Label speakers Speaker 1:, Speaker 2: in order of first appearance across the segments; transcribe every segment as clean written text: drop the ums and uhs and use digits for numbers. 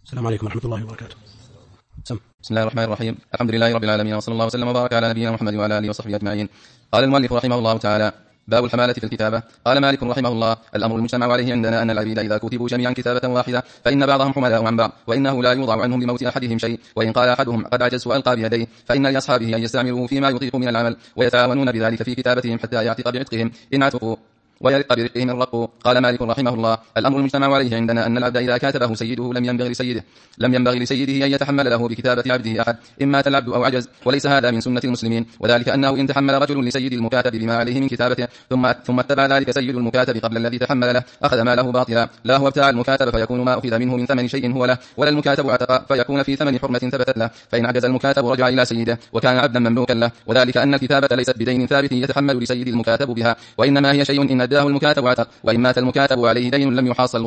Speaker 1: السلام عليكم ورحمة الله وبركاته.
Speaker 2: بسم الله الرحمن الرحيم. الحمد لله رب العالمين، وصلى الله وسلم وبارك على نبينا محمد وعلى آله وصحبه أجمعين. قال المؤلف رحمه الله تعالى: باب الحمالة في الكتابة. قال مالك رحمه الله: الأمر المجتمع عليه عندنا أن العبيد إذا كتبوا جميعا كتابة واحدة فإن بعضهم حملاء عن بعض، وإنه لا يوضع عنهم لموت أحدهم شيء، وإن قال أحدهم قد عجزت وألقى بيديه فإن لأصحابه أن يستعملوه فيما يطيق من العمل، ويتعاونون بذلك في كتابتهم حتى يعتق بعتقهم إن عتقوا ويرق برقهم الرق. قال مالك رحمه الله: الأمر المجتمع عليه عندنا أن العبد إذا كاتبه سيده لم ينبغي لسيده أن يتحمل له بكتابة عبده أحد، إن مات العبد أو عجز، وليس هذا من سنة المسلمين، وذلك أنه إن تحمل رجل لسيد المكاتب بما عليه من كتابته ثم اتبع ذلك سيد المكاتب قبل الذي تحمل له أخذ ماله باطلا، لا هو ابتاع المكاتب فيكون ما أخذ منه من ثمن شيء هو له، ولا المكاتب عتق فيكون في ثمن حرمة ثبتت له، فإن عجز المكاتب رجع إلى سيده وكان عبدا مملوكا له، وذلك أن الكتابة ليست بدين ثابت يتحمل لسيد المكاتب بها، وإنما هي شيء إن أداه المكاتب عتق، وإن مات المكاتب عليه دين لم يحاصل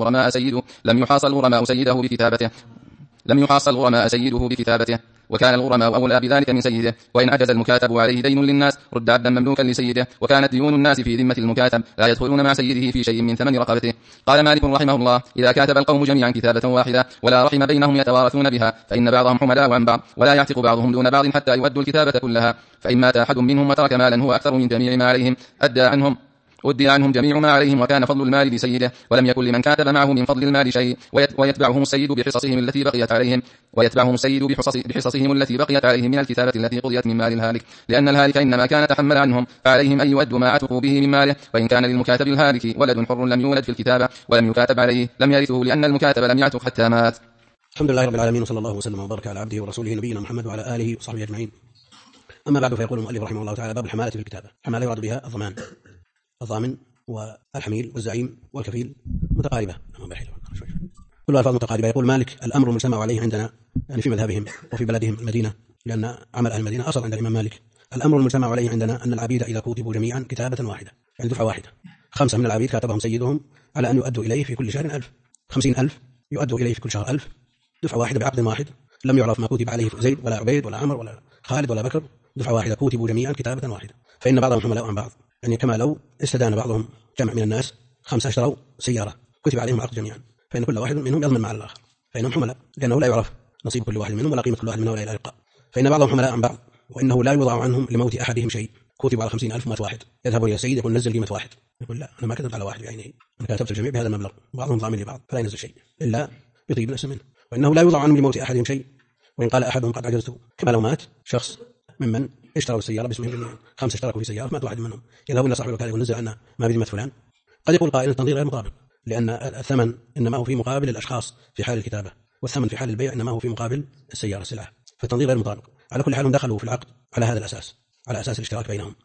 Speaker 2: الغرماء سيده بكتابته، وكان الغرماء أولى بذلك من سيده، وإن عجز المكاتب عليه دين للناس رد عبدا مملوكا لسيده، وكانت ديون الناس في ذمة المكاتب لا يدخلون مع سيده في شيء من ثمن رقبته. قال مالك رحمه الله: إذا كاتب القوم جميعا كتابة واحدة ولا رحم بينهم يتوارثون بها فإن بعضهم حملاء عن بعض، ولا يعتق بعضهم دون بعض حتى يؤدوا الكتابة كلها، فإن مات أحد منهم وترك مالا هو أكثر من جميع ما عليهم أدي عنهم جميع ما عليهم، وكان فضل المال بسيده، ولم يكن لمن كاتب معه من فضل المال شيء، ويتبعهم السيد بحصصهم التي بقيت عليهم من الكتابة التي قضيت من مال الهالك، لأن الهالك إنما كان تحمل عنهم، فعليهم أن يؤدوا ما عتقوا به من ماله، وإن كان للمكاتب الهالك ولد حر لم يولد في الكتابة ولم يكاتب عليه لم يرثه، لأن المكاتب لم يعتق حتى مات.
Speaker 1: الحمد لله رب العالمين، وصلى الله وسلم وبارك على عبده ورسوله نبينا محمد وعلى آله وصحبه أجمعين. أما بعد، فيقول المؤلف رحمه الله تعالى: باب الحمالة في الكتابة. الحمالة يراد بها الضامن والحميل والزعيم والكفيل متقاربة، كل ألفاظ متقاربة. يقول مالك: الأمر المجتمع عليه عندنا، يعني في مذهبهم وفي بلدهم المدينة، لأن عمل أهل المدينة أصل عند الإمام مالك. الأمر المجتمع عليه عندنا أن العبيد إذا كتبوا جميعا كتابة واحدة، يعني دفعة واحدة، 5 من العبيد كاتبهم سيدهم على أن يؤدوا إليه في كل شهر 1000، 50,000 يؤدوا إليه في كل شهر 1000، دفعة واحدة بعقد واحد، لم يعرف ما كتب عليه زيد ولا عبيد ولا عمر ولا خالد ولا بكر، دفعة واحدة كتبوا جميعا كتابة واحدة، فإن بعضهم حملاء عن بعض، يعني كما لو استدان بعضهم جمع من الناس 5 اشتروا سيارة كتب عليهم عقد جميعا، فإن كل واحد منهم يضمن مع الآخر، فإنهم حملاء، لأنه لا يعرف نصيب كل واحد منهم ولا قيمة كل واحد منهم ولا إلى اللقاء، فإن بعضهم حملاء عن بعض، وإنه لا يوضع عنهم لموت أحدهم شيء. كتب على 50,000 مات واحد، يذهب إلى السيد يقول: نزل قيمة واحد، يقول: لا، أنا ما كتبت على واحد بعينه، أنا كتبت الجميع بهذا المبلغ، بعضهم ضامن لبعض، فلا ينزل شيء إلا يطيب نفسه منه، وإنه لا يوضع عنهم لموت أحدهم شيء، وإن قال أحدهم قد عجزت، كما لو مات شخص ممن اشتروا السيارة باسمهم جميعا، 5 اشتركوا في سيارة مات واحد منهم، يذهب إلى صاحب الوكالة يقول: نزل عنا ما بذمة فلان. قد يقول قائل: التنظير غير مطابق، لأن الثمن إنما هو في مقابل الأشخاص في حال الكتابة، والثمن في حال البيع إنما هو في مقابل السيارة السلعة، فالتنظير غير مطابق. على كل حال دخلوا في العقد على هذا الأساس، على أساس الاشتراك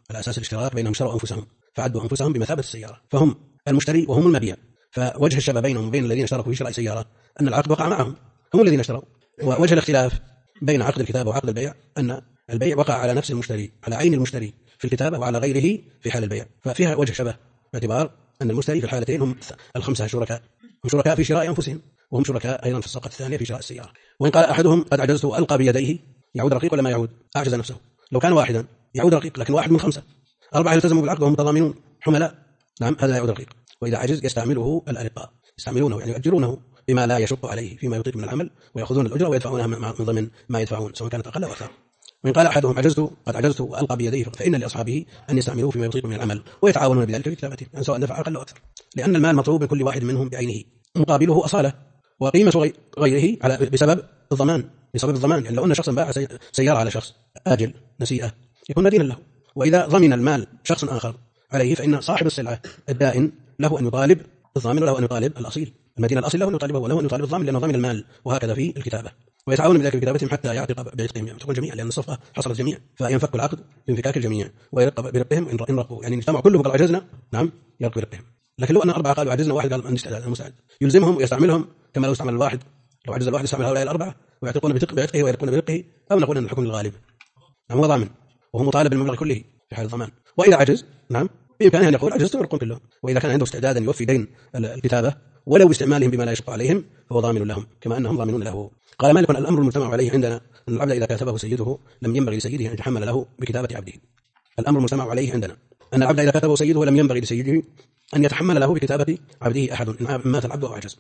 Speaker 1: بينهم، شروا أنفسهم فعدوا أنفسهم بمثابة السيارة، فهم المشتري وهم المبيع، فوجه الشبه بينهم وبين الذين اشتركوا في شراء سيارة أن العقد وقع معهم، هم الذين اشتروا، ووجه الاختلاف بين عقد الكتابة وعقد البيع أن البيع وقع على نفس المشتري، على عين المشتري في الكتابة، وعلى غيره في حال البيع، ففيها وجه شبه باعتبار أن المشتري في الحالتين هم ال5 شركاء، هم شركاء في شراء أنفسهم، وهم شركاء أيضا في الصفقة الثانية في شراء السيارة. وإن قال أحدهم قد عجزت ألقى بيديه، يعود رقيق ولا ما يعود؟ أعجز نفسه، لو كان واحدا يعود رقيق، لكن واحد من 5، 4 يلتزموا بالعقد وهم متضامنون حملاء، نعم، هذا يعود رقيق. وإذا عجز يستعمله الأرقاء، يستعملونه يعني يؤجرونه بما لا يشق عليه فيما يطيق من العمل، ويأخذون الأجرة ويدفعونها من ضمن ما يدفعون سواء كانت أقل أو أكثر. وإن قال أحدهم قد عجزت وألقى بيديه، فإن لأصحابه أن يستعملوه فيما يطيق من العمل ويتعاونون بذلك في كتابته، يعني سواء دفع أقل أو أكثر، لأن المال مطلوب من كل واحد منهم بعينه، مقابله أصالة وقيمة غيره بسبب الضمان، يعني لو أن شخصا باع سيارة على شخص آجل نسيئة يكون مدينا له، وإذا ضمن المال شخص آخر عليه فإن صاحب السلعة الدائن له أن يطالب الضامن وله أن يطالب الأصيل، المدين الأصيل له أن يطالبه وله أن يطالب الضامن لأنه ضامن المال، وهكذا في الكتابة، ويتعاون بذلك في كتابتهم حتى يعتق بعتقهم، يعتقون الجميع، لأن الصفقة حصلت جميع، فينفك العقد بانفكاك الجميع، ويرق برقهم إن رقوا، يعني اجتمعوا كلهم قالوا عجزنا، نعم، يرق برقهم. لكن لو أن 4 قالوا عجزنا، واحد قال المستعد، يلزمهم ويستعملهم كما لو استعمل الواحد، لو عجز الواحد يستعمل هؤلاء 4 ويعتقون بعتقه ويرقون برقه، أو نقول أن الحكم للغالب، نعم، هو ضامن وهو مطالب بالمبلغ كله في حال الضمان. وإذا عجز، نعم، بإمكانه أن يقول عجزت ويرقون كلهم، وإذا كان عنده استعدادا يوفي دين الكتابة ولو باستعمالهم بما لا يشق عليهم فهو ضامن لهم كما أنهم ضامنون له. قال مالك: الأمر المجتمع عليه عندنا أن العبد إذا كاتبه سيده لم ينبغي لسيده أن يتحمل له بكتابة عبده. الأمر المجتمع عليه عندنا أن العبد إذا كاتبه سيده لم ينبغي لسيده أن يتحمل له بكتابة عبده أحد، إن مات العبد أو عجز،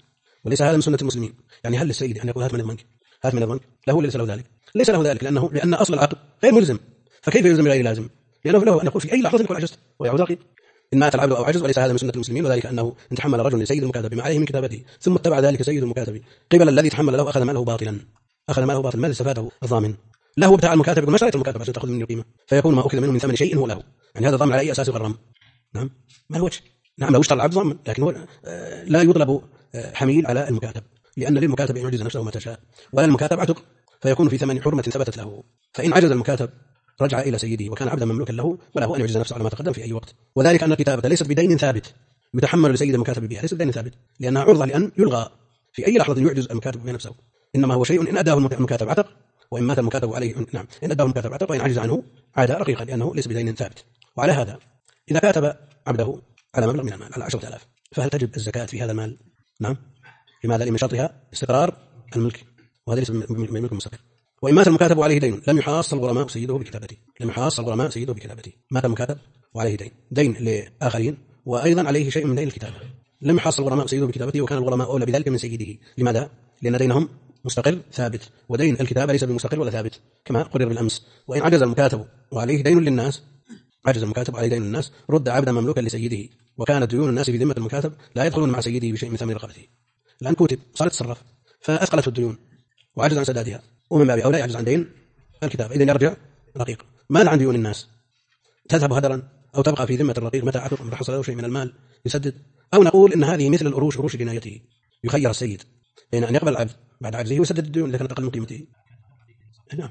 Speaker 1: وليس هذا من سنة المسلمين. يعني هل للسيد أن يقول هات من يضمنك، هات من يضمنك؟ له ليس له ذلك؟ ليس له ذلك، لأن أصل العقد غير ملزم، فكيف يلزم غير لازم؟ لأنه له أن يقول في أي لحظة يقول عجزت ويعود رقيق إن مات العبد أو عجز. وليس هذا من سنة المسلمين، وذلك أنه إن تحمل رجل لسيد المكاتب بما عليه من كتابته ثم اتبع ذلك سيد المكاتب قبل الذي تحمل له أخذ ماله باطلا، أخذ ماله باطلا. ماذا استفاده الضامن؟ له بتاع المكاتب يقول ما شريت المكاتب عشان تأخذ مني القيمة، فيكون ما أخذ منه من ثمن شيء هو له. يعني هذا ضامن على أي أساس يغرم؟ نعم ما الوجه؟ نعم لو اشترى العبد ضامن، لكن هو لا يطلب حميل على المكاتب، لأن للمكاتب أن يعجز نفسه ما تشاء، ولا المكاتب عتق، فيكون في ثمن حرمة ثبتت له. فإن عجز المكاتب رجع إلى سيده وكان عبدا مملوكا له، وله أن يعجز نفسه على ما تقدم في أي وقت. وذلك أن الكتابة ليست بدين ثابت يتحمل لسيد المكاتب بها، ليست بدين ثابت لأنها عرضة لأن يلغى في أي لحظة يعجز المكاتب بها نفسه. إنما هو شيء إن أداه المكاتب عتق، وإن مات المكاتب عليه نعم إن أداه المكاتب عتق، وإن عجز عنه عاد رقيقا، لأنه ليس بدين ثابت. وعلى هذا إذا كاتب عبده على مبلغ من المال على 10,000 فهل تجب الزكاة في هذا المال؟ نعم. لماذا؟ لمن شرطها استقرار الملك، وهذا ليس من ملك مستقر. وإن مات المكاتب وعليه دين لم يحاص الغرماء سيده بكتابته، لم يحاص الغرماء سيده بكتابته. مات المكاتب وعليه دين لآخرين، وأيضا عليه شيء من دين الكتابة، لم يحاص الغرماء سيده بكتابته، وكان الغرماء أولى بذلك من سيده. لماذا؟ لأن دينهم مستقل ثابت، ودين الكتابة ليس بمستقل ولا ثابت كما قرر بالأمس. وإن عجز المكاتب وعليه دين للناس، عجز المكاتب وعليه دين للناس، رد عبدا مملوكا لسيده، وكانت ديون الناس في ذمة المكاتب لا يدخلون مع سيده بشيء من ثمن رقبته. الآن كتب صار يتصرف فأثقلت الديون وعجز عن سدادها، ومن باب أولى يعجز عن دين الكتابة، إذن يرجع رقيق. ماذا عن ديون الناس؟ تذهب هدرا أو تبقى في ذمة الرقيق متى عتق حصل له شيء من المال يسدد؟ أو نقول إن هذه مثل الأروش، أروش جنايته، يخير السيد بين أن يقبل العبد بعد عجزه ويسدد الديون إذا كانت أقل من قيمته. نعم.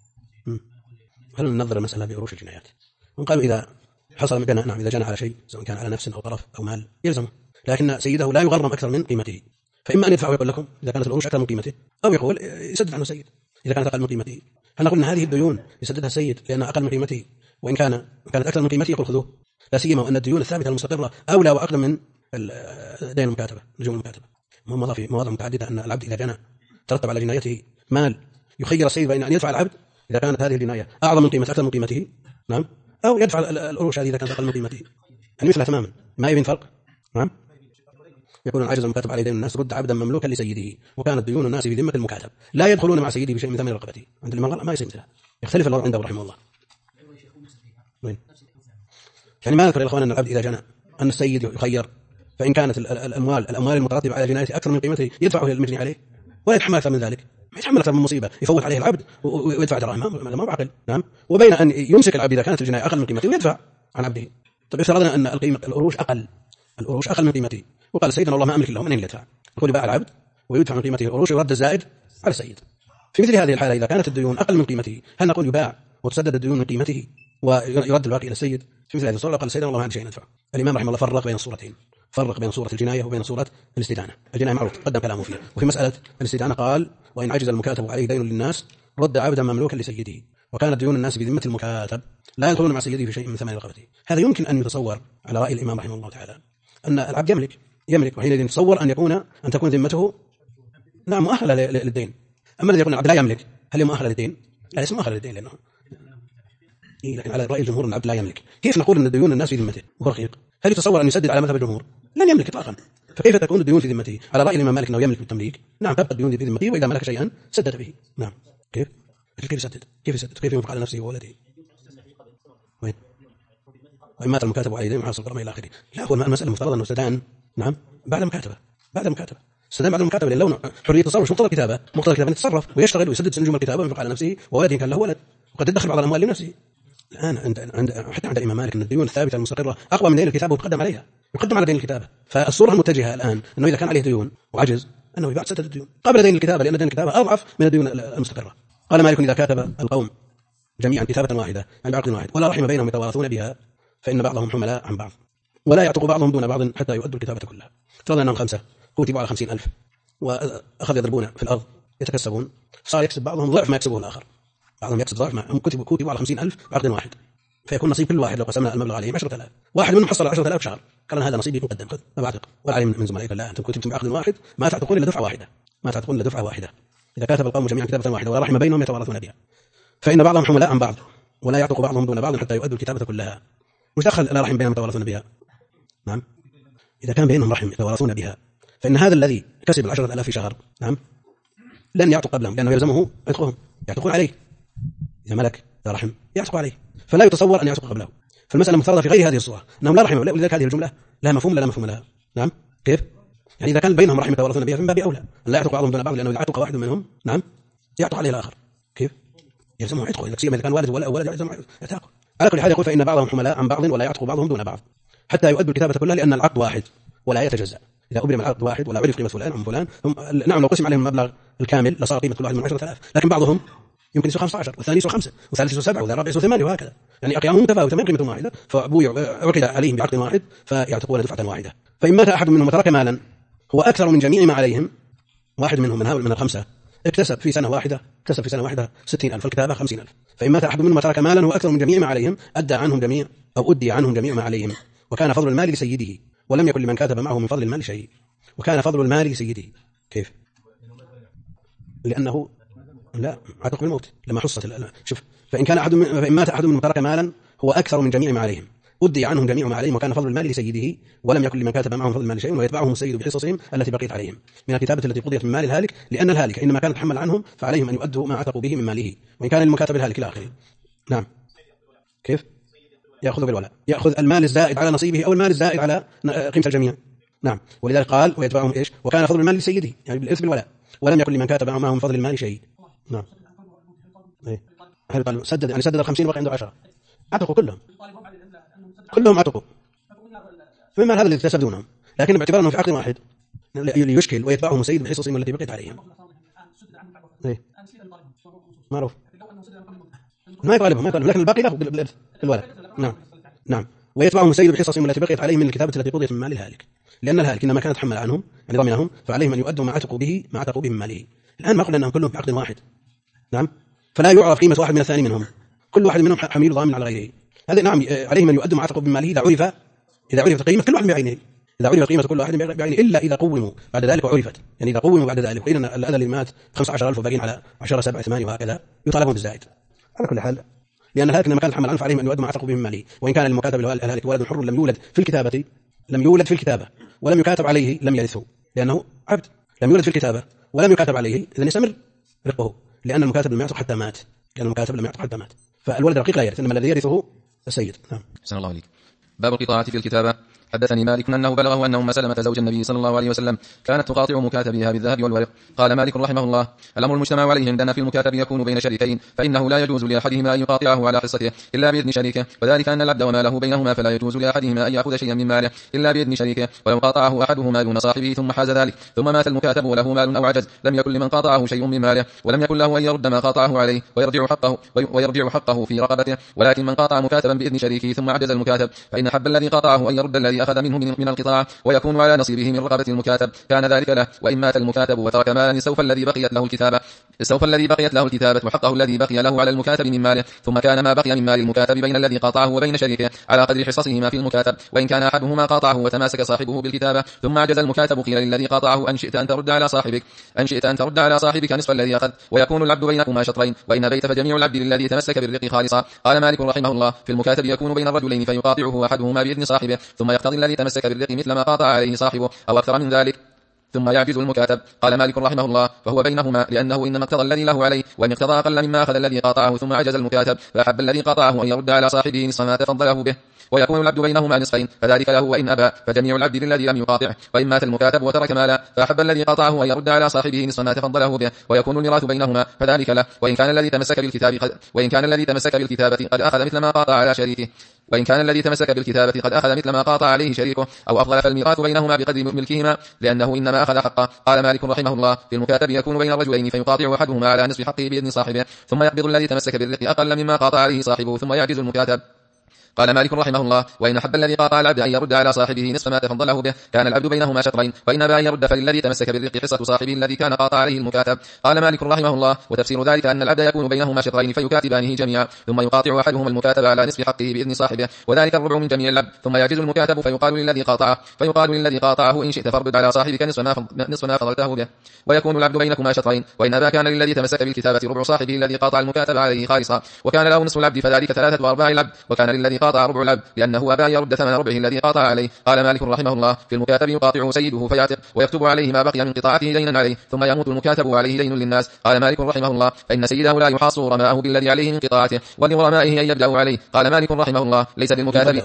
Speaker 1: هل ننظر المسألة بأروش الجنايات؟ وقالوا إذا حصل من جنى، نعم إذا جنى على شيء سواء كان على نفس أو طرف أو مال يلزمه، لكن سيده لا يغرم أكثر من قيمته، فإما أن يدفع ويقول لكم إذا كانت الأروش أكثر من قيمته، أو يقول يسدد عنه السيد إذا كانت أقل من قيمته. هل نقول أن هذه الديون يسددها السيد لأنها أقل من قيمته، وإن كانت أكثر من قيمته يقول خذوه، لا سيما وأن الديون الثابتة المستقرة أولى وأقدم من دين المكاتبة، نجوم المكاتبة. مضى في مواضع متعددة أن العبد إذا جنى ترتب على جنايته مال، يخير السيد بين أن يدفع العبد إذا كانت هذه الجناية أعظم من قيمته أكثر من قيمته، نعم، أو يدفع الأروش هذه إذا كانت أقل من قيمته، يعني مثلها تماما، ما يبين فرق. نعم. يكون عجز المكاتب عليه دين الناس رد عبدا مملوكا لسيده، وكانت ديون الناس في ذمة المكاتب لا يدخلون مع سيده بشيء من ثمن رقبته. عند الإمام ما يصير مثلها، يختلف الوضع عنده رحمه الله. وين؟ يعني ما ذكر يا إخوان أن العبد إذا جنى أن السيد يخير، فإن كانت الأموال المترتبة على جنايته أكثر من قيمته يدفعه إلى المجني عليه، ولا يتحمل أكثر من ذلك، ما يتحمل أكثر من مصيبة يفوت عليه العبد ويدفع دراهم، ما بعقل. نعم. وبين أن يمسك العبد إذا كانت الجناية أقل من قيمته ويدفع عن عبده. طيب افترضنا أن الأروش أقل من قيمته، وقال سيدنا والله ما أملك لهم أن يدفع، يقول يباع العبد ويدفع من قيمته الأروش ويرد الزائد على السيد. في مثل هذه الحالة إذا كانت الديون أقل من قيمته هل نقول يباع وتسدد الديون من قيمته ويرد الباقي إلى السيد؟ في مثل هذه الصورة قال سيدنا والله ما عندي شيء ندفع. الإمام رحمه الله فرق بين الصورتين، فرق بين صورة الجناية وبين صورة الاستدانة. الجناية معروف قدم كلامه فيها، وفي مسألة الاستدانة قال وإن عجز المكاتب عليه دين للناس رد عبدا مملوكا لسيده، وكانت ديون الناس بذمة المكاتب لا يدخلون مع سيده في شيء من ثمن رقبته. هذا يمكن أن يتصور على رأي الإمام رحمه الله تعالى أن العبد يملك وحينئذ يتصور أن تكون ذمته نعم مؤهلة للدين. أما الذي يقول العبد لا يملك، هل هي مؤهلة للدين؟ لا ليس مؤهلة للدين، لأنه لكن على رأي الجمهور أن العبد لا يملك. كيف نقول أن ديون الناس في ذمته وهو رقيق؟ هل يتصور أن يسدد على مذهب الجمهور؟ لن يملك إطلاقا. فكيف تكون الديون في ذمته؟ على رأي الإمام مالك أنه يملك بالتمليك، نعم تبقى الديون في ذمته، وإذا ملك شيئا سدد به. نعم. كيف يسدد؟ كيف ينفق على نفسه وولده؟ وين؟ وإن مات المكاتب عليه دين محاصر الغرماء إلى آخره. لا، هو المسألة مفترض أنه استدان نعم بعد المكاتبة، استدان بعد المكاتبة، لأن لو حرية التصرف مقتضى الكتابة أن يتصرف ويشتغل ويسدد نجوم الكتابة وينفق على نفسه وولده كان له ولد، وقد يدخر بعض الأموال لنفسه. الآن حتى عند الإمام مالك أن الديون الثابتة المستقرة أقوى من دين الكتابة ويقدم عليها، يقدم على دين الكتابة. فالصورة المتجهة الآن أنه إذا كان عليه ديون وعجز أنه يباع سدد الديون قبل دين الكتابة، لأن دين الكتابة أضعف من الديون المستقرة. قال مالك إذا كاتب القوم جميعا كتابة واحدة عن عقد واحد ولا رحم بينهم يتوارثون بها فإن بعضهم حملاء عن بعض ولا يعتق بعضهم دون بعض حتى يؤدوا الكتابة كلها. افترضنا أنهم 5 كتبوا على 50,000 وأخذوا يضربون في الأرض يتكسبون، صار يكسب بعضهم ضعف ما يكسبه الآخر، بعضهم يكسب ضعف ما هم كتبوا على 50,000 بعقد واحد، فيكون نصيب كل واحد لو قسمنا المبلغ عليهم 10,000، واحد منهم حصل 10,000 شهر قال هذا نصيبي مقدم خذ ما بعتق، ولا عليه من زملائك لا أنتم كتبتم بعقد واحد ما تعتقون إلا دفعة واحدة، إذا كاتب القوم جميعا كتابة واحدة ولا رحم بينهم يتوارثون بها فإن بعضهم حملاء عن بعض ولا يعتق بعضهم دون بعض حتى يؤدوا الكتابة كلها. مش دخل لا رحم بينهم يتوارثون بها؟ نعم إذا كان بينهم رحم يتوارثون بها فإن هذا الذي كسب 10,000 في شهر نعم لن يعتق قبلهم، لأنه يلزمه عتقهم، يعتقون عليه إذا ملك إذا رحم يعتق عليه، فلا يتصور أن يعتق قبله. فالمسألة مفترضة في غير هذه الصورة أنهم لا رحمة، ولذلك هذه الجملة لا مفهوم لا مفهوم لها. نعم كيف؟ يعني إذا كان بينهم رحمة يتورثون بها فمن باب أولى أن لا يعتق بعضهم دون بعض، لأنه إذا عتق واحد منهم نعم يعتق عليه الآخر. كيف؟ يلزمه عتقه، إذا سيما إذا كان والد ولا ولد يلزمه عتقه. على كل حال يقول فإن بعضهم حملاء عن بعض ولا يعتق بعضهم دون بعض حتى يؤدوا الكتابة كلها، لأن العقد واحد ولا يتجزأ. إذا أبرم العقد واحد ولا عرف قيمة فلان أم فلان نعم لو قسم عليهم المبلغ الكامل لصار قيمة كل واحد من 10,000، لكن بعضهم يمكن يسوى 15 والثاني يسوى 5 والثالث يسوى 7 والرابع يسوى 8 وهكذا، يعني أقيامهم متفاوتة من قيمة واحدة، فعقد عليهم بعقد واحد فيعتقون دفعة واحدة. فإن مات أحد منهم وترك مالا هو أكثر من جميع ما عليهم، واحد منهم من هؤلاء من الخمسة اكتسب في سنة واحدة 60,000 الكتابة 50,000، فإن مات أحد منهم وترك مالا هو أكثر من جميع ما عليهم أدى عنهم جميع ما عليهم، وكان فضل المال لسيده ولم يكن لمن كاتب معه من فضل المال شيء. وكان فضل المال لسيده كيف؟ لأنه لا عتق بالموت لما حصت شوف، فإن مات أحد منهم وترك مالا هو أكثر من جميع ما عليهم أدي عنهم جميع ما عليهم، وكان فضل المال لسيده ولم يكن لمن كاتب معهم فضل المال شيء، ويتبعهم السيد بحصصهم التي بقيت عليهم من الكتابة التي قضيت من مال الهالك، لأن الهالك إنما كان يتحمل عنهم فعليهم أن يؤدوا ما عتقوا به من ماله، وإن كان المكاتب الهالك إلى آخره. نعم كيف؟ يأخذ بالولاء، يأخذ المال الزائد على نصيبه أو المال الزائد على قيمة الجميع. نعم ولذلك قال ويتبعهم إيش؟ وكان فضل المال لسيده يعني بالإرث بالولاء ولم يكن لمن كاتب معهم فضل المال شيء. نعم هل قال سدد يعني سدد 50 وبقي عنده 10 عتقوا كلهم عتقوا فمما هذا الذي اكتسبونهم، لكن باعتبار انه في عقد واحد يشكل ويتبعهم السيد بحصصهم التي بقيت عليهم. معروف ما يطالبهم لكن الباقي له بالولد. نعم ويتبعهم السيد بحصصهم التي بقيت عليهم من الكتابة التي قضيت من مال الهالك، لأن الهالك إنما كانت تحمل عنهم يعني ضمنهم فعليهم أن يؤدوا ما عتقوا به من ماله. الآن ما قلنا أنهم كلهم في عقد واحد نعم، فلا يعرف قيمة واحد من الثاني منهم، كل واحد منهم حميل ضامن على غيره. هذا نعم عليهم أن يؤدوا ما عتقوا بماله إذا عرفت قيمة كل واحد بعينه، إذا عرفت قيمة كل واحد بعينه، إلا إذا قوموا بعد ذلك وعرفت، يعني إذا قوموا بعد ذلك وإن الأذى اللي مات 15,000 وباقين على 10 7 8 وهكذا يطالبون بالزائد. على كل حال لأن الهالك لما كان يتحمل عنه فعليهم أن يؤدوا ما عتقوا به من ماله، وإن كان المكاتب الهالك ولد حر لم يولد في الكتابة ولم يكاتب عليه لم يرثه، لأنه عبد لم يولد في الكتابة ولم يكاتب عليه إذن يستمر رقه، لأن المكاتب لم يعتق حتى مات، فالولد الرقيق لا يرث، إنما الذي يرثه السيد. نعم.
Speaker 2: أحسن الله عليك. باب القطاعة في الكتابة. حدثني مالك أنه بلغه أن أم سلمة زوج النبي صلى الله عليه وسلم كانت تقاطع مكاتبها بالذهب والورق. قال مالك رحمه الله: الأمر المجتمع عليه عندنا في المكاتب يكون بين شريكين، فإنه لا يجوز لأحدهما أن يقاطعه على حصته إلا بإذن شريكه، وذلك أن العبد وماله بينهما، فلا يجوز لأحدهما أن يأخذ شيئا من ماله إلا بإذن شريكه، ولو قاطعه أحدهما دون صاحبه ثم حاز ذلك ثم مات المكاتب وله مال أو عجز لم يكن لمن قاطعه شيء من ماله، ولم يكن له أن يرد ما قاطعه عليه ويرجع حقه في رقبته، ولكن من قاطع مكاتبا بإذن شريكه ثم عجز المكاتب فإن حب الذي قاطعه أن يرد الذي أخذ منه من القطاع ويكون على نصيبه من رقبة المكاتب كان ذلك له. وإن مات المكاتب وترك مالا السوف الذي بقيت له الكتابة وحقه الذي بقي له على المكاتب من ماله، ثم كان ما بقي من مال المكاتب بين الذي قاطعه وبين شريكه على قدر حصصهما في المكاتب. وإن كان أحدهما قاطعه وتماسك صاحبه بالكتابة ثم عجز المكاتب قيل للذي قاطعه أن شئت أن ترد على صاحبك نصف الذي أخذ، ويكون العبد بينكما شطرين، وإن بيت فجميع العبد للذي تمسك بالرق خالصا. قال مالك رحمه الله: في المكاتب يكون بين الرجلين فيقاطعه أحدهما بإذن صاحبه، ثم يقتضي الذي تمسك بالرق مثل ما قاطع عليه صاحبه أو أكثر من ذلك ثم يعجز المكاتب. قال مالك رحمه الله: فهو بينهما، لأنه إنما اقتضى الذي له عليه، وإن اقتضى أقل مما أخذ الذي قاطعه ثم عجز المكاتب فأحب الذي قاطعه أن يرد على صاحبه نصف ما تفضله به، ويكون العبد بينهما نصفين، فذلك له وإن أبى، فجميع العبد للذي لم يقاطعه. وإن مات المكاتب وترك مالا فأحب الذي قاطعه أن يرد على صاحبه نصف ما تفضله به، ويكون الميراث بينهما، فذلك له. وإن كان الذي تمسك بالكتابة قد أخذ مثل ما قاطع على شريكه، قد أخذ مثل ما قاطع عليه شريكه أو أفضل، فالميراث بينهما بقدر ملكهما، لأنه إنما أخذ حقه. قال مالك رحمه الله: في المكاتب يكون بين الرجلين فيقاطع أحدهما على نصف حقه بإذن صاحبه، ثم يقبض الذي تمسك بالرق أقل مما قاطع عليه صاحبه ثم يعجز المكاتب. قال مالك رحمه الله: وإن أحب الذي قاطع العبد أن يرد على صاحبه نصف ما تفضله به كان العبد بينهما شطرين، وإن أبى أن يرد فللذي تمسك بالرق حصة صاحبه الذي كان قاطع عليه المكاتب. قال مالك رحمه الله: وتفسير ذلك أن العبد يكون بينهما شطرين فيكاتبانه جميعا، ثم يقاطع أحدهما المكاتب على نصف حقه بإذن صاحبه، وذلك الربع من جميع العبد، ثم يعجز المكاتب فيقال للذي قاطعه: إن شئت فارد على صاحبك نصف ما فضلته به، ويكون العبد بينكما شطرين. وإن أبى كان للذي تمسك بالكتابة ربع صاحبه الذي قاطع المكاتب عليه خالصا، وكان له نصف العبد، فذلك 3/4 العبد، وكان للذي قاطع ربع العبد لأنه أبى أن يرد ثمن ربعه الذي قاطع عليه. قال مالك رحمه الله في المكاتب يقاطعه سيده فيعتق ويكتب عليه ما بقي من قطاعته دينا عليه ثم يموت المكاتب وعليه دين للناس. قال مالك رحمه الله فإن سيده لا يحاص غرماءه بالذي عليه من قطاعته ولغرمائه أن يبدأوا عليه. قال مالك رحمه الله ليس للمكاتب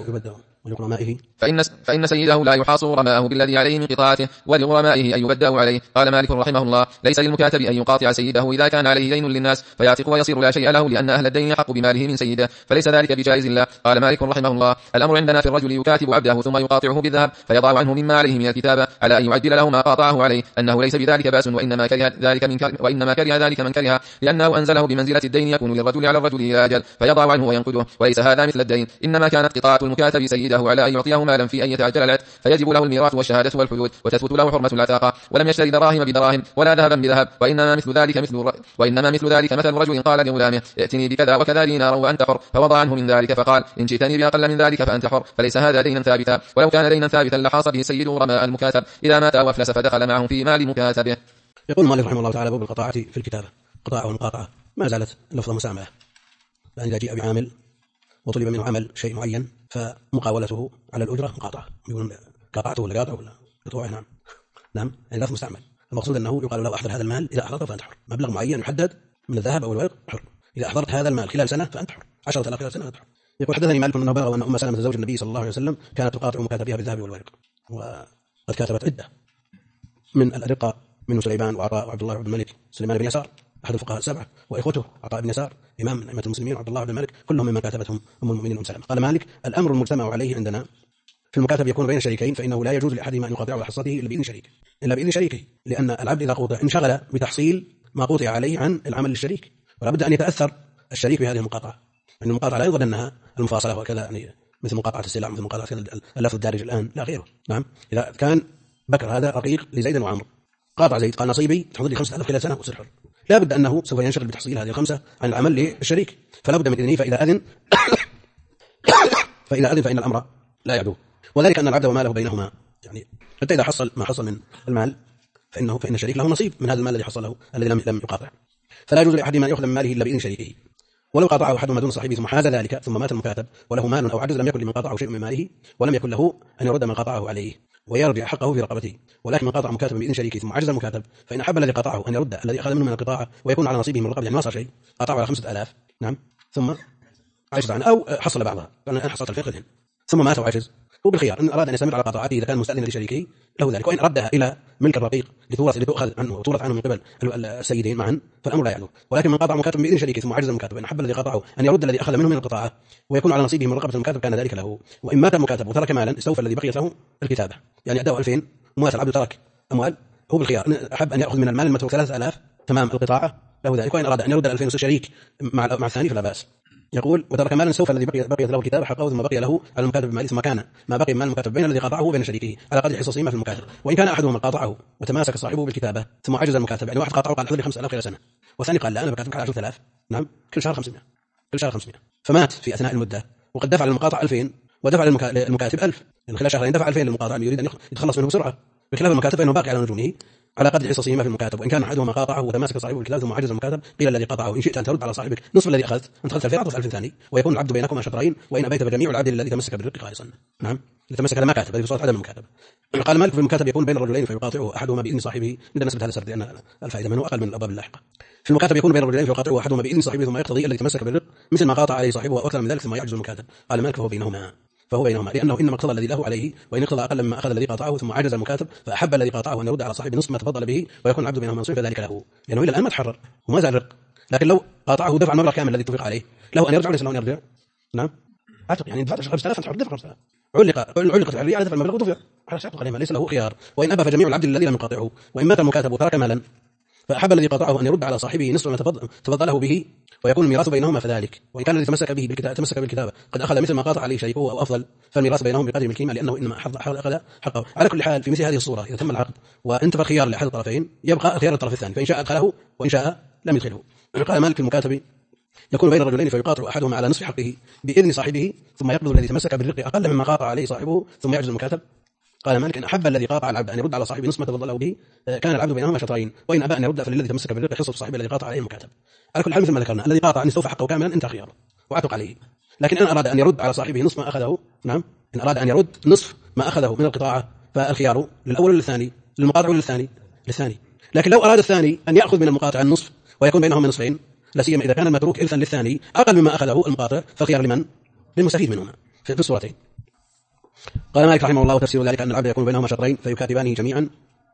Speaker 2: فإن سيده لا يحاص غرماءه بالذي عليه من قطاعته ولغرمائه أن يبدأوا عليه. قال مالك رحمه الله ليس للمكاتب أن يقاطع سيده إذا كان عليه دين للناس فيعتق ويصير لا شيء له لأن أهل الدين يحق بماله من سيده فليس ذلك بجائز الله. قال مالك رحمه الله الأمر عندنا في الرجل يكاتب عبده ثم يقاطعه بالذهب فيضع عنه مما عليه من الكتابة على أن يعدل له ما قاطعه عليه أنه ليس بذلك بأس وإنما كره ذلك من كره لأنه أنزله بمنزلة الدين يكون للرجل على الرجل إلى أجل فيضع عنه وينقده وليس هذا مثل الدين إنما كانت قطاعة المكاتب سيده على أن يعطيه مالا في أن يتعجل العتق فيجب له الميراث والشهادة والحدود وتثبت له حرمة العتاقة ولم يشتري دراهم بدراهم ولا ذهبا بذهب وإنما مثل ذلك مثل رجل قال لغلامه ائتني بكذا وكذا دينارا وأنت حر فوضع عنه من ذلك فقال إن جئتني بأقل من ذلك فأنت حر فليس هذا دينا ثابتا ولو كان دينا ثابتا لحاص به سيد غرماء المكاتب إذا مات أو أفلس فدخل معهم في مال مكاتبه.
Speaker 1: يقول مالك رحمه الله تعالى باب القطاعة في الكتابة. قطاعة والمقاطعة ما زالت لفظة مسامحة لأن إذا جاء بعامل وطلب منه عمل شيء معين فمقاولته على الأجرة مقاطعة يقولون قاطعته ولا قاطعه ولا قطوعه. نعم يعني لفظ مستعمل. المقصود أنه يقال له أحضر هذا المال إذا أحضرته فأنت حر مبلغ معين يحدد من الذهب أو الورق حر إذا أحضرت هذا المال خلال سنة فأنت حر 10,000 خلال سنة فأنت حر. يقول حدثني مالك أنه بلغ أن أم سلمة زوج النبي صلى الله عليه وسلم كانت تقاطع مكاتبها بالذهب والورق وقد كاتبت عدة من الأرقة من سليمان وعطاء وعبد الله وعبد الملك سليمان بن يسار أحد الفقهاء السبعة وإخوته عطاء بن يسار إمام من أئمة المسلمين وعبد الله بن الملك كلهم ممن كاتبتهم أم المؤمنين أم سلمة. قال مالك الأمر المجتمع عليه عندنا في المكاتب يكون بين الشريكين فإنه لا يجوز لأحدهما أن يقاطع على حصته إلا بإذن شريكه لأن العبد إذا قوطع انشغل بتحصيل ما قوطع عليه عن العمل للشريك ولا بد أن يتأثر الشريك بهذه المقاطعة. يعني المقاطعة لا يظن أنها المفاصلة وكذا يعني مثل مقاطعة السلع مثل مقاطعة اللفظ الدارج الآن لا غيره. نعم إذا كان بكر هذا رقيق لزيد وعمر قاطع زيد قال نصيبي تحضر لي 5,000 خلال سنة وأصير حر لا بد أنه سوف ينشغل بتحصيل هذه الخمسة عن العمل للشريك فلا بد من إذنه فإذا أذن فإن الأمر لا يعدو وذلك أن العبد وماله بينهما يعني حتى إذا حصل ما حصل من المال فإن الشريك له نصيب من هذا المال الذي حصله الذي لم يقاطع فلا يجوز لأحد من يأخذ من ماله إلا بإذن شريكه ولو قاطعه أحدهما دون صاحبه ثم حاز ذلك ثم مات المكاتب وله مال أو عجز لم يكن لمن قاطعه شيء من ماله ولم يكن له أن يرد من قاطعه عليه ويرجع حقه في رقبته ولكن من قاطع مكاتب بإذن شريكه ثم عجز المكاتب فإن أحب الذي قاطعه أن يرد الذي أخذ منه من القطاعة ويكون على نصيبه من الرقبة يعني ما صار شيء قاطعه على 5,000 نعم ثم عجز عنه أو حصل بعضها لأن أنا حصلت الفقه ثم مات وعجز هو بالخيار إن أراد أن يستمر على قطاعته إذا كان مستأذنا لشريكه له ذلك وإن ردها إلى ملك الرقيق لتؤخذ عنه وتورث عنه من قبل السيدين معا فالأمر لا يعلو ولكن من قاطع مكاتب بإذن شريكه ثم عجز المكاتب إن أحب الذي قاطعه أن يرد الذي أخذ منه من القطاعة ويكون على نصيبه من رقبة المكاتب كان ذلك له وإن مات المكاتب وترك مالا استوفى الذي بقيت له الكتابة يعني أداه 2000 ومات العبد ترك أموال هو بالخيار إن أحب أن يأخذ من المال المتروك 3,000 تمام القطاعة له ذلك وإن أراد أن يرد 2000 شريك مع الثاني فلا بأس. يقول وترك مالا سوف الذي بقيت له الكتابة حقه ثم بقي له على المكاتب بماله ثم كان ما بقي من مال المكاتب بين الذي قاطعه وبين شريكه على قدر حصصهما في المكاتب وإن كان أحدهما قاطعه وتماسك صاحبه بالكتابة ثم عجز المكاتب يعني واحد قاطعه قال حضر لي 5,000 خلال سنة والثاني قال لا أنا بكاتبك على 10,000 نعم كل شهر 500 فمات في أثناء المدة وقد دفع للمقاطع 2000 ودفع للمكاتب 1000 يعني خلال شهرين دفع 2000 للمقاطع يريد أن يتخلص منه بسرعة بخلاف المكاتب فإنه باقي على نجومه على قدر حصصهما في المكاتب وإن كان أحدهما قاطعه وتماسك صاحبه بالكتاب ثم عجز المكاتب قيل الذي قاطعه إن شئت أن ترد على صاحبك نصف الذي أخذت أنت أخذت 2000 أعطف 2000 ثاني ويكون العبد بينكما شطرين وإن أبيت فجميع العبد الذي تمسك بالرق خالصا نعم يتمسك هذا ما كاتب هذه بصورة عدم المكاتب. قال مالك في المكاتب يكون بين الرجلين فيقاطعه أحدهما بإذن صاحبه عندنا نسبة هذا السرد لأن الفائدة منه أقل من الأبواب اللاحقة. في المكاتب يكون بين الرجلين فيقاطعه أحدهما بإذن صاحبه ثم يقتضي الذي تمسك بالرق مثل ما قاطع عليه صاحبه وأكثر من ذلك ثم يعجز المكاتب. قال مالك فهو بينهما لأنه إنما اقتضى الذي له عليه وإن اقتضى أقل مما أخذ الذي قاطعه ثم عجز المكاتب فأحب الذي قاطعه أن يرد على صاحبه نصف ما تفضل به ويكون العبد بينهما نصيب ذلك له لأنه إلى الآن ما تحرر وما زال رق لكن لو قاطعه دفع المبلغ كامل الذي اتفق عليه له أن يرجع وليس له أن يرجع نعم أعتق يعني دفعت 5,000 أنت دفع 5,000 علقت العلية على دفع المبلغ ودفع على شرط عليه ليس له خيار وإن أبى فجميع العبد الذي لم يقاطعه وإن مات المكاتب وترك مالا فأحب الذي قاطعه أن يرد على صاحبه نصف ما تفضله به ويكون الميراث بينهما فذلك وإن كان الذي تمسك بالكتابة قد أخذ مثل ما قاطع عليه شريكه أو أفضل فالميراث بينهم بقدر ملكهما لأنه إنما أخذ حقه. على كل حال في مثل هذه الصورة إذا تم العقد وانتفى الخيار لأحد الطرفين يبقى خيار الطرف الثاني فإن شاء أدخله وإن شاء لم يدخله. قال مالك المكاتب يكون بين الرجلين فيقاطع أحدهما على نصف حقه بإذن صاحبه ثم يقبض الذي تمسك بالرق أقل مما قاطع عليه صاحبه ثم يعجز المكاتب. قال مالك إن أحب الذي قاطع العبد أن يرد على صاحبه نصف ما تفضله به كان العبد بينهما شطرين وإن أبى أن يرد فللذي تمسك بالرق حصة صاحبه الذي قاطع عليه المكاتب. على كل حال مثل ما ذكرنا الذي قاطع أن يستوفى حقه كاملا انتهى خياره وعتق عليه لكن إن أراد أن يرد على صاحبه نصف ما أخذه، نعم، إن أراد أن يرد نصف ما أخذه من القطاعة فالخيار للأول ولا للثاني؟ للمقاطع ولا للثاني. لكن لو أراد الثاني أن يأخذ من المقاطع النصف ويكون بينهما نصفين، لا سيما إذا كان المتروك إرثا للثاني أقل مما أخذه المقاطع، فالخيار لمن؟ للمستفيد منهما في الصورتين. قال مالك رحمه الله: تفسير ذلك أن العبد يكون بينهما شطرين فيكاتبانه جميعا،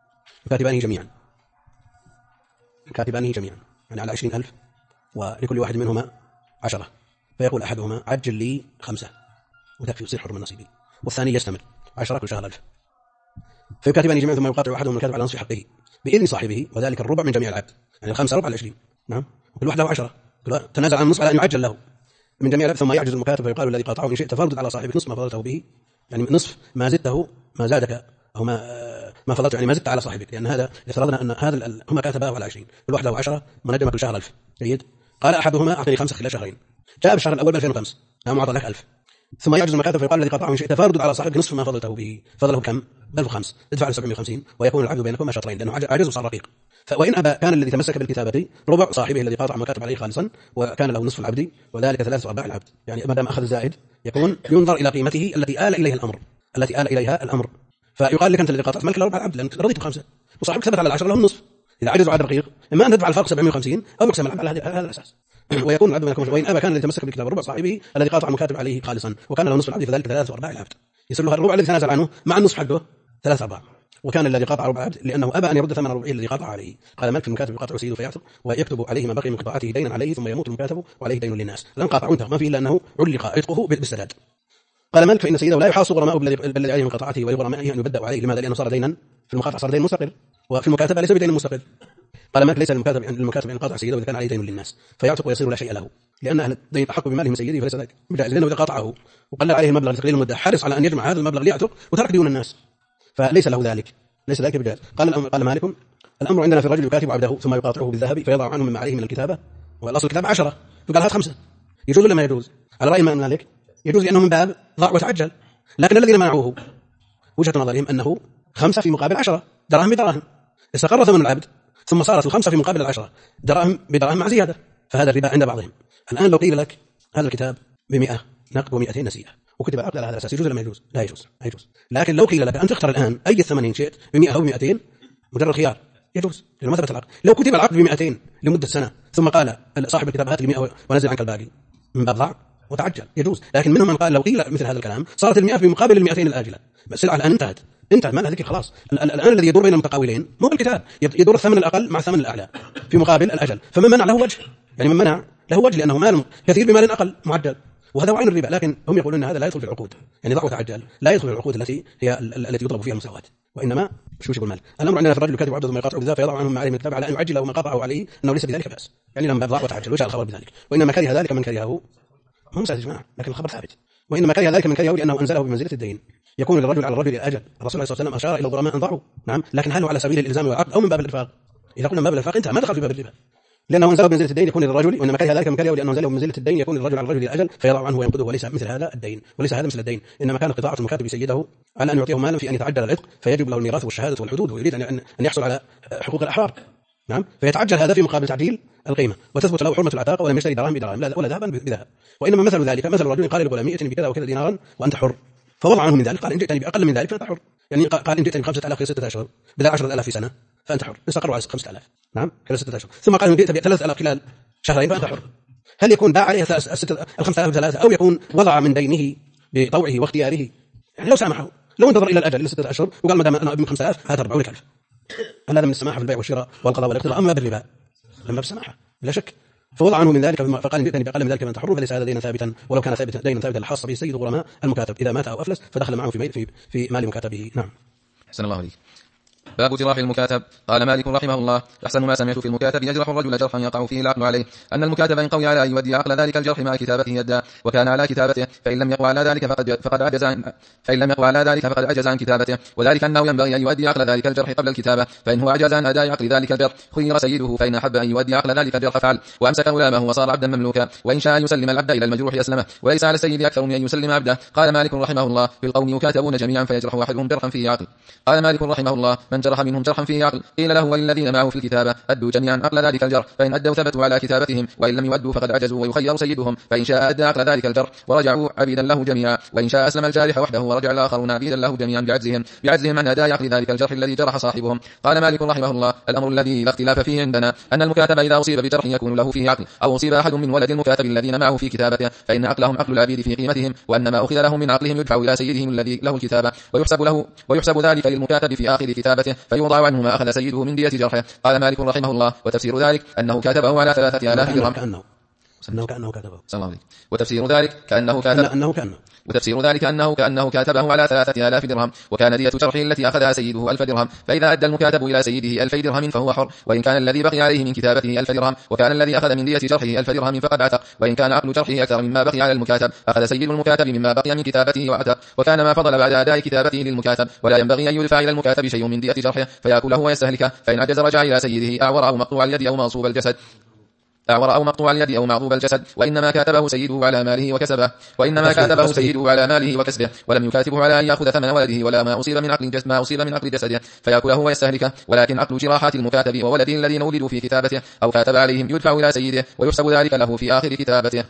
Speaker 1: يعني على 20,000، ولكل واحد منهما 10، فيقول أحدهما: عجل لي 5 وتكفي يصير حر من نصيبي، والثاني يستمر 10 كل شهر 1000، فيكاتبانه جميعا ثم يقاطع أحدهم الكاتب على نصف حقه بإذن صاحبه، وذلك الربع من جميع العبد، يعني 5 ربع 20، نعم، وكل واحد له 10، تنازل عن النصف على أن يعجل له من جميع العبد، ثم يعجز المكاتب فيقال الذي قاطعه: إن شئت فردد على صاحبك نصف ما فضلته به، يعني نصف ما زدته، ما زادك أو ما فضلت، يعني ما زدت على صاحبك، لأن هذا افترضنا أن هذا هما كاتباه على 20، كل واحد له 10، منجم كل شهر 1000. جيد. قال أحدهما: أعطني 5 خلال شهرين، جاء بالشهر الأول ب2005، نعم، أعطى لك 1000، ثم يعجز المكاتب فيقال الذي قاطعه: إن شئت فردد على صاحبك نصف ما فضلته به، فضله كم؟ 1005، ادفع له 750، ويكون العبد بينكما شطرين، لأنه عجز وصار رقيق. وإن أبى كان الذي تمسك بالكتابة ربع صاحبه الذي قاطع مكاتب عليه خالصا، وكان له نصف العبد، وذلك 3/4 العبد، يعني ما دام أخذ الزائد يكون ينظر إلى قيمته التي آل إليها الأمر، فيقال لك أنت الذي قاطعت ملك ربع العبد لأنك رضيت ب5، وصاحبك ثبت على 10 له النصف، إذا عجز وعاد رقيق إما أن تدفع الفرق 750 أو مقسم العبد على هذا الأساس، ويكون العبد بينكما. وإن أبى كان الذي تمسك بالكتاب ربع صاحبه الذي قاطع المكاتب عليه خالصا، وكان له نصف العبد، فذلك 3/4 العبد، يصير له الربع الذي تنازل عنه مع النصف حقه 3/4. وكان الذي قاطع ربع العبد لأنه أبى أن يرد ثمن ربعه الذي قاطع عليه. قال مالك: المكاتب يقاطع سيده فيعتق ويكتب عليه ما بقي من قطاعته دينا عليه، ثم يموت المكاتب وعليه دين للناس، لن قاطع انتهى، ما فيه إلا أنه علق عتقه بالسداد. قال مالك: فإن سيده لا يحاص غرماء بالذي عليه من قطاعته ولغرمائه أن يبدأ عليه. لماذا؟ لأنه صار دينا في المقاطعة، صار دين مستقل، وفي المكاتبة ليس بدين مستقل. قال مالك: ليس للمكاتب أن يقاطع سيده إذا كان عليه دين للناس فيعتق ويصير لا شيء له، لأن أهل الدين أحق بماله من سيده، فليس ذلك بجائز، لأنه إذا قاطعه وقلل عليه المبلغ لتقليل المدة حرص على أن يجمع هذا المبلغ ليعتق وترك ديون الناس، فليس له ذلك، ليس ذلك بجائز. قال مالك: الأمر عندنا في الرجل يكاتب عبده ثم يقاطعه بالذهب فيضع عنه مما عليه من الكتابة، والأصل الكتابة 10، فقال هات 5، يجوز ولا ما يجوز؟ على رأي من مالك يجوز، لأنه من باب ضاع وتعجل. لكن الذين منعوه وجهة نظرهم أنه 5 في مقابل 10 دراهم بدراهم، استقر ثمن العبد ثم صارت ال5 في مقابل 10 دراهم بدراهم مع زيادة، فهذا الربا عند بعضهم. الآن لو قيل لك هذا الكتاب ب100 نقد و200 نسيئة وكتب العقد على هذا الأساس، يجوز ولا ما يجوز؟ لا يجوز. لكن لو قيل لك أن تختار الآن أي الثمن شئت ب100 أو ب200 مجرد خيار، يجوز، لأنه ما ثبت العقد. لو كتب العقد ب200 لمدة سنة ثم قال صاحب الكتاب هات لي 100 ونزل عنك الباقي، من باب ضاع وتعجل، يجوز. لكن منهم من قال لو قيل مثل هذا الكلام صارت ال100 في مقابل ال200 الآجلة، بس السلعة الآن انتهت ما لها ذكر خلاص. الآن الذي يدور بين المتقاولين مو بالكتاب، يدور الثمن الأقل مع الثمن الأعلى في مقابل الأجل، فمن منع له وجه، يعني من منع له وجه لأنه مال كثير بمال أقل معجل، وهذا وعين الربا. لكن هم يقولون أن هذا لا يدخل في العقود، يعني ضع وتعجل لا يدخل في العقود التي هي التي يطلب فيها المساواة، وإنما شو يقول المال. الأمر عندنا في الرجل كاتب عبده ثم يقاطع بالذات فيضع عنهم ما عليه من الكتاب على أن يعجل وما قاطعه عليه أنه ليس بذلك بأس، يعني لما ضع وتعجل وجاء الخبر بذلك. وإنما كره ذلك من كرهه، هم سأل جماعة لكن الخبر ثابت. وإنما كره ذلك من كرهه لأنه أنزله بمنزلة الدين، يكون للرجل على الرجل الأجل. الرسول عليه الصلاة والسلام أشار إلى الغرماء أن ضعوا، نعم، لكن هل هو على سبيل الإلزام والعقد أو من باب الإرفاق؟ إذا قلنا من باب الإرفاق انتهى، ما دخل في باب الربا، لأنه أنزله بمنزلة الدين يكون للرجل. وإنما كره ذلك من كرهه لأنه أنزله بمنزلة الدين يكون للرجل على الرجل الأجل فيضع عنه وينقضه، وليس مثل هذا الدين، وليس هذا مثل الدين. إنما كان قطاعة المكاتب سيده على أن يعطيه مالا في أن يتعجل العتق فيجب له الميراث والشهادة والحدود، ويريد أن يحصل على حقوق الأحرار، نعم، فيتعجل هذا في مقابل تعديل القيمة وتثبت له حرمة العتاقة ولم يشتري دراهم بدراهم ولا ذهبا بذهب. وإنما مثل ذلك مثل الرجل قال للغلام ائتني بكذا وكذا دينارا وأنت حر، فوضع عنه من ذلك قال إن جئتني بأقل من ذلك فأنت حر، يعني قال إن جئتني ب5000 في 6 أشهر بدل 10,000 في سنة فأنت حر، استقروا على 5,000، نعم، كذا 6 أشهر. ثم قال إن جئت ب3,000 خلال شهرين فأنت حر. هل يكون باع عليه 5,000 ب3 أو يكون وضع من دينه بطوعه واختياره؟ يعني لو سامحه، لو انتظر إلى الأجل إلى 6 أشهر وقال ما دام أنا أبي 5,000 هات 40,000، هل هذا من السماحة في البيع والشراء والقضاء والاقتضاء أما بالربا؟ لما بالسماحة بلا شك. فوضع عنه من ذلك فقال إن جئتني بأقل من ذلك فأنت حر، فليس هذا دينا ثابتا، ولو كان دينا ثابتا لحاص به سيد غرماء المكاتب إذا مات أو أفلس فدخل معه في مال مكاتبه. نعم.
Speaker 2: أحسن الله عليك. باب جراح المكاتب. قال مالك رحمه الله: أحسن ما سمعت في المكاتب يجرح الرجل جرحا يقع فيه العقل عليه، أن المكاتب إن قوي على أن يودي عقل ذلك الجرح مع كتابته يدى وكان على كتابته، فإن لم يقوى على ذلك فقد عجز عن كتابته، وذلك أنه ينبغي أن يودي عقل ذلك الجرح قبل الكتابة، فإن هو عجز عن أداء عقل ذلك الجرح خير سيده، فإن أحب أن يودي عقل ذلك الجرح فعل وأمسك غلامه وصار عبدا مملوكا، وإن شاء أن يسلم العبد إلى المجروح يسلمه، وليس على السيد أكثر من أن يسلم عبده. قال مالك رحمه الله: في القوم يكاتبون جميعا فيجرح أحدهم جرحا فيه عقل. قال مالك رحمه الله: من جرح منهم جرحا فيه عقل. قيل له وللذين معه في الكتابة أدوا جميعا عقل ذلك الجرح، فإن أدوا ثبتوا على كتابتهم، وإن لم يؤدوا فقد عجزوا ويخير سيدهم، فإن شاء أدى عقل ذلك الجرح ورجعوا عبيدا له جميعا، وإن شاء أسلم الجارح وحده ورجع الآخرون عبيدا له جميعا بعجزهم عن أداء عقل ذلك الجرح الذي جرح صاحبهم. قال مالك رحمه الله: الأمر الذي لا اختلاف فيه عندنا أن المكاتب إذا أصيب بجرح يكون له فيه عقل، أو أصيب أحد من ولد المكاتب الذين معه في كتابته، فإن عقلهم عقل العبيد في قيمتهم، وأن ما أخذ لهم من عقلهم يدفع إلى سيدهم الذي له الكتابة، ويحسب ذلك للمكاتب في آخر كتابته، فيوضع عنه ما أخذ سيده من دية جرحه. قال مالك رحمه الله: وتفسير ذلك أنه كاتبه على 3000 درهم.
Speaker 1: كأنه كتبه.
Speaker 2: وتفسير ذلك كأنه كاتبه على 3000 درهم، وكان دية جرحه التي أخذها سيده 1000 درهم، فإذا أدى المكاتب إلى سيده 1000 درهم فهو حر، وإن كان الذي بقي عليه من كتابته 1000 درهم، وكان الذي أخذ من دية جرحه 1000 درهم فقد عتق، وإن كان عقل جرحه أكثر مما بقي على المكاتب أخذ سيد المكاتب مما بقي من كتابته وعتق، وكان ما فضل بعد أداء كتابته للمكاتب، ولا ينبغي أن يدفع إلى المكاتب شيء من دية جرحه فيأكله ويستهلكه، فإن عجز رجع إلى سيده أعور أو مقطوع اليد أو مغصوب الجسد أو معضوب الجسد، وإنما كاتبه سيده على ماله وكسبه، ولم يكاتبه على أن يأخذ ثمن ولده ولا ما أصيب من عقل جسده فيأكله ويستهلكه، ولكن عقل جراحات المكاتب وولده الذين ولدوا في كتابته أو كاتب عليهم يدفع إلى سيده ويحسب ذلك له في آخر كتابته.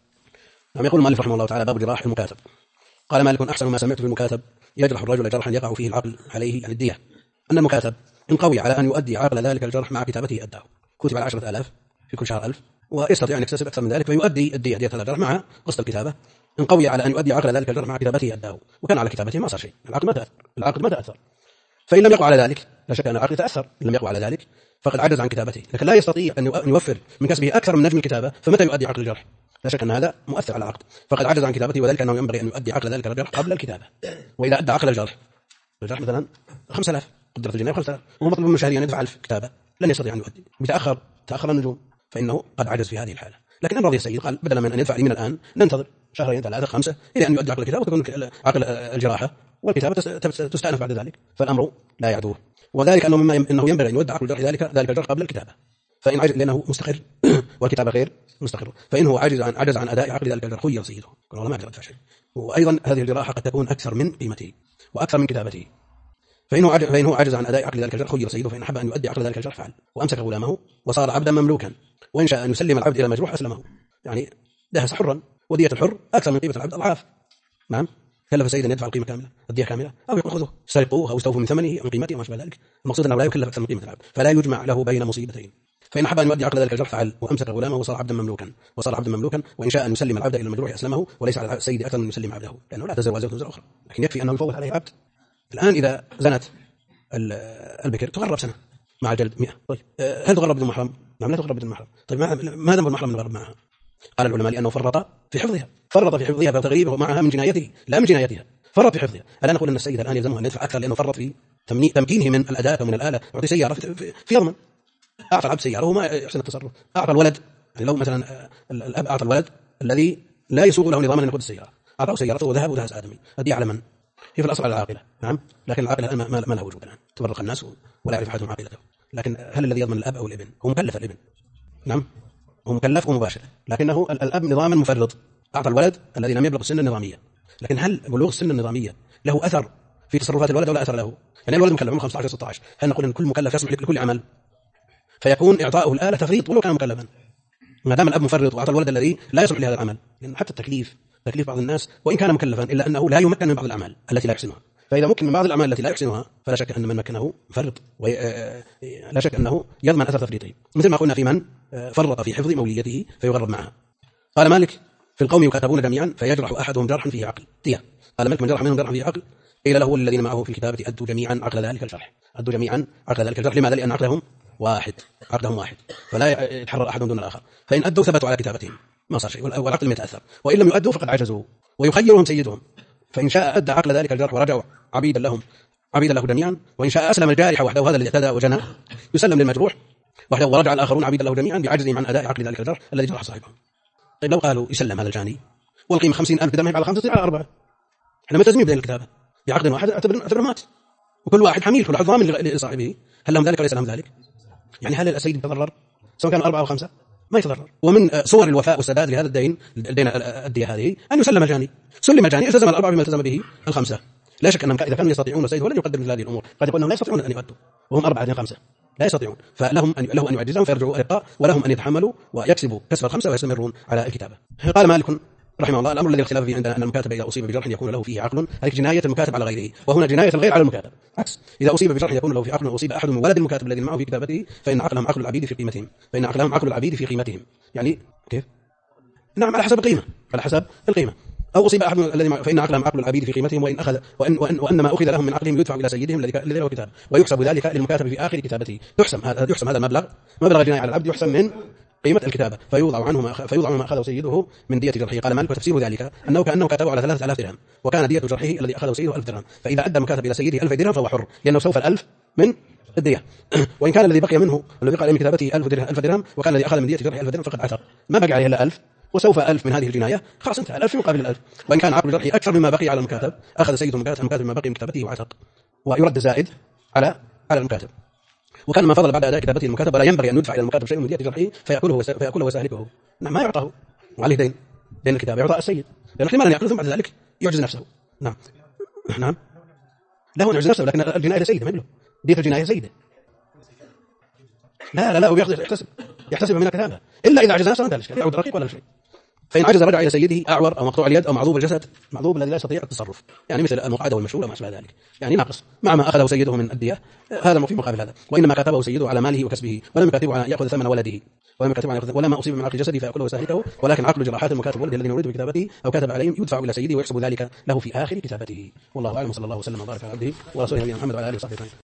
Speaker 1: يقول المؤلف رحمه الله تعالى: باب جراح المكاتب. قال مالك: أحسن ما سمعت في المكاتب يجرح الرجل جرحا يقع فيه العقل عليه عن الدية، أن المكاتب إن قوي على أن يؤدي عقل ذلك الجرح مع كتابته أداه، كتب على 10,000 في كل شهر 1000، ويستطيع أن يكتسب أكثر من ذلك فيؤدي الدية دية هذا الجرح مع قسط الكتابة. إن قوي على أن يؤدي عقل ذلك الجرح مع كتابته أداه، وكان على كتابته ما صار شيء، العقد ما تأثر. فإن لم يقع على ذلك لا شك أن العقد تأثر، إن لم يقع على ذلك فقد عجز عن كتابته، لكن لا يستطيع أن يوفر من كسبه أكثر من نجم الكتابة، فمتى يؤدي عقل الجرح؟ لا شك أن هذا مؤثر على العقد، فقد عجز عن كتابته، وذلك أنه ينبغي أن يؤدي عقل ذلك الجرح قبل الكتابة. وإذا أدى عقل الجرح مثلا 5000 قدرة الجنيه 5000 وهو مطلوب من شهريا يدفع 1000 كتابة، لن يستطيع أن يؤدي، تأخر النجوم، فإنه قد عجز في هذه الحالة. لكن إن رضي السيد قال: بدلا من أن يدفع لي من الآن ننتظر شهرين 3 5 إلى أن يؤدي عقل الكتابة وتكون عقل الجراحة والكتابة تستأنف بعد ذلك، فالأمر لا يعدوه. وذلك أنه ينبغي أن يؤدي عقل الجرح ذلك الجرح قبل الكتابة، فإن عجز لأنه مستقر والكتابة غير مستقر، فإنه عجز عن أداء عقل ذلك الجرح خير سيده، والله ما يدفع شيء. وأيضا هذه الجراحة قد تكون أكثر من قيمته وأكثر من كتابته، فإنه عجز عن أداء عقل ذلك الجرح خير سيده، فإن أحب أن يؤدي عقل ذلك الجرح فعل، وأمسك غلامه وصار عبدا مملوكا، وإن شاء أن يسلم العبد إلى المجروح أسلمه، يعني دهس حرا، ودية الحر أكثر من قيمة العبد أضعاف. نعم، كلف السيد أن يدفع القيمة كاملة، الدية كاملة، أو يأخذه سرقوه أو استوفوا من ثمنه من قيمته وما شابه ذلك. المقصود أنه لا يكلف أكثر من قيمة العبد، فلا يجمع له بين مصيبتين. فإن أحب أن يؤدي عقل ذلك الجرح فعل، وأمسك غلامه وصار عبدا مملوكا، وإن شاء أن يسلم العبد إلى المجروح أسلمه، وليس على السيد أكثر من يسلم عبده، لأنه لا تزر وازرة وزر أخرى، لكن يكفي أنه يفوت عليه العبد. الآن إذا زنت البكر تغرب سنة مع الجلد 100. طيب هل تغرب بدون محرم؟ نعم لا تغرب بدون محرم. طيب ما ذنب المحرم من الغرب معها؟ قال العلماء لأنه فرط في حفظها فتغريبه معها من جنايته لا من جنايتها، فرط في حفظها. ألا نقول أن السيد الآن يلزمه أن يدفع أكثر لأنه فرط في تمكينه من الأداة ومن الآلة؟ يعطي سيارة في ضمن، أعطى العبد سيارة وما يحسن التصرف، أعطى الولد، يعني لو مثلا الأب أعطى الولد الذي لا يسوق له نظاما أن يأخذ السيارة، أعطاه سيارته وذهب ودهس آدمي، هذه على من؟ هي في الأصل على العاقلة. نعم، لكن العاقلة ما لها وجود الآن، تبرق الناس ولا يعرف أحدهم عاقلته. لكن هل الذي يضمن الأب أو الابن؟ هو مكلف الابن، نعم هو مكلف ومباشر، لكنه الأب نظاما مفرط، أعطى الولد الذي لم يبلغ السن النظامية. لكن هل بلوغ السن النظامية له أثر في تصرفات الولد ولا أثر له؟ يعني الولد مكلف من 15 16، هل نقول أن كل مكلف يصلح لكل عمل فيكون إعطاؤه الآلة تفريط ولو كان مكلفا؟ ما دام الأب مفرط وأعطى الولد الذي لا يصلح لهذا العمل، لأن حتى تكليف بعض الناس وإن كان مكلفا إلا أنه لا يمكن من بعض الأعمال التي لا يحسنها، فإذا ممكن من بعض الأعمال التي لا يحسنها فلا شك أن من مكنه فرط، لا شك أنه يضمن أثر تفريطه، مثل ما قلنا في من فرط في حفظ موليته فيغرب معها. قال مالك: في القوم يكاتبون جميعا فيجرح أحدهم جرحا فيه عقل دية. قال مالك: من جرح منهم جرحا فيه عقل قيل له والذين معه في الكتابة أدوا جميعا عقل ذلك الجرح. أدوا جميعا عقل ذلك الجرح، لماذا؟ لأن عقلهم واحد فلا يتحرر أحد دون الآخر، فإن أدوا ثبتوا على كتابتهم ما صار شيء والعقل لم يتأثر، وإن لم يؤدوا فقد عجزوا ويخيرهم سيدهم، فإن شاء أدى عقل ذلك الجرح ورجعوا عبيدا له جميعا، وإن شاء أسلم الجارح وحده هذا الذي اعتدى وجنى يسلم للمجروح وحده، ورجع الآخرون عبيدا له جميعا بعجزهم عن أداء عقل ذلك الجرح الذي جرح صاحبهم. طيب لو قالوا يسلم هذا الجاني والقيمة 50,000 درهم على 5 على 4، احنا ملتزمين بدين الكتابة بعقد واحد، اعتبر مات، وكل واحد حميل كل واحد ضامن لصاحبه، هل لهم ذلك وليس لهم ذلك؟ يعني هل السيد يتضرر سواء كان 4 أو 5؟ ما يتضرر. ومن صور الوفاء والسداد لهذا الدين الدية هذه أن يسلم الجاني، سلم الجاني التزم 4 بما التزم به 5، لا شك أنهم إذا كانوا يستطيعون وسيد ولن يقدر مثل هذه الأمور، قد يقول أنهم لا يستطيعون أن يؤدوا وهم 4 5 لا يستطيعون، فلهم أن يعجزهم فيرجعوا إلقاء، ولهم أن يتحملوا ويكسبوا كسب 5 ويستمرون على الكتابة. قال مالك رحمه الله: الأمر الذي اختلاف فيه عندنا أن المكاتب إذا أصيب بجرح يكون له فيه عقل، هذه جناية المكاتب على غيره، وهنا جناية الغير على المكاتب عكس. إذا أصيب بجرح يكون له فيه عقل وأصيب أحد من ولد المكاتب الذين معه في كتابته فإن عقلهم عقل العبيد في قيمتهم، يعني كيف؟ نعم، على حسب القيمة، أو أصيب أحد الذي فإن عقلهم عقل العبيد في قيمتهم، وأن ما أخذ لهم من عقلهم يدفع إلى سيدهم الذي له كتاب، ويحسب ذلك للمكاتب في آخر كتابته. يحسم هذا مبلغ جناية على العبد، يحسم من قيمة الكتابة، فيوضع ما أخذه سيده من دية جرحه. قال مالك: وتفسير ذلك كأنه كتبه على 3000 درهم، وكان دية جرحه الذي أخذه سيده 1000 درهم، فإذا أدى المكاتب إلى سيده 1000 درهم فهو حر، لأنه سوف 1000 من الدية. وإن كان الذي بقي من كتابته 1000 درهم، وكان الذي أخذ من دية جرحه 1000 درهم فقد عتق، ما بقي عليه إلا 1000، وسوف 1000 من هذه الجناية، خلاص انتهى، 1000 مقابل 1000. وإن كان عقل جرحه أكثر مما بقي على المكاتب، أخذ سيده المكاتب ما بقي من كتابته وعتق، ويرد زائد على المكاتب. وكان ما فضل بعد أداء كتابته المكاتب ولا ينبغي أن يدفع إلى المكاتب شيء من دية جرحه فيأكله وسهلكه. نعم، ما يعطاه، وعليه دين الكتابة يعطى السيد، لأن احتمال يأكله ثم بعد ذلك يعجز نفسه. نعم له أن يعجز نفسه، لكن الجناية سيدة، ما له دية الجناية سيدة. لا هو يحتسب من الكتابة، إلا إذا عجز نفسه لا إشكال، يعود رقيق ولا شيء. فإن عجز رجع إلى سيده أعور أو مقطوع اليد أو معذوب الجسد، معذوب الذي لا يستطيع التصرف، يعني مثل المقعد والمشلول وما أشبه ذلك، يعني ناقص مع ما أخذه سيده من الدية، هذا في مقابل هذا. وإنما كتبه سيده على ماله وكسبه، ولم يكاتبه على يأخذ ثمن ولده، ولا ما أصيب من عقل جسده فيأكله وسهلكه، ولكن عقل جراحات المكاتب ولده الذي يريد بكتابته أو كتب عليهم يدفع إلى سيده ويحسب ذلك له في آخر كتابته. والله أعلم، صلى الله وسلم وبارك على عبده ورسوله نبينا محمد وعلى آله وصحبه أجمعين.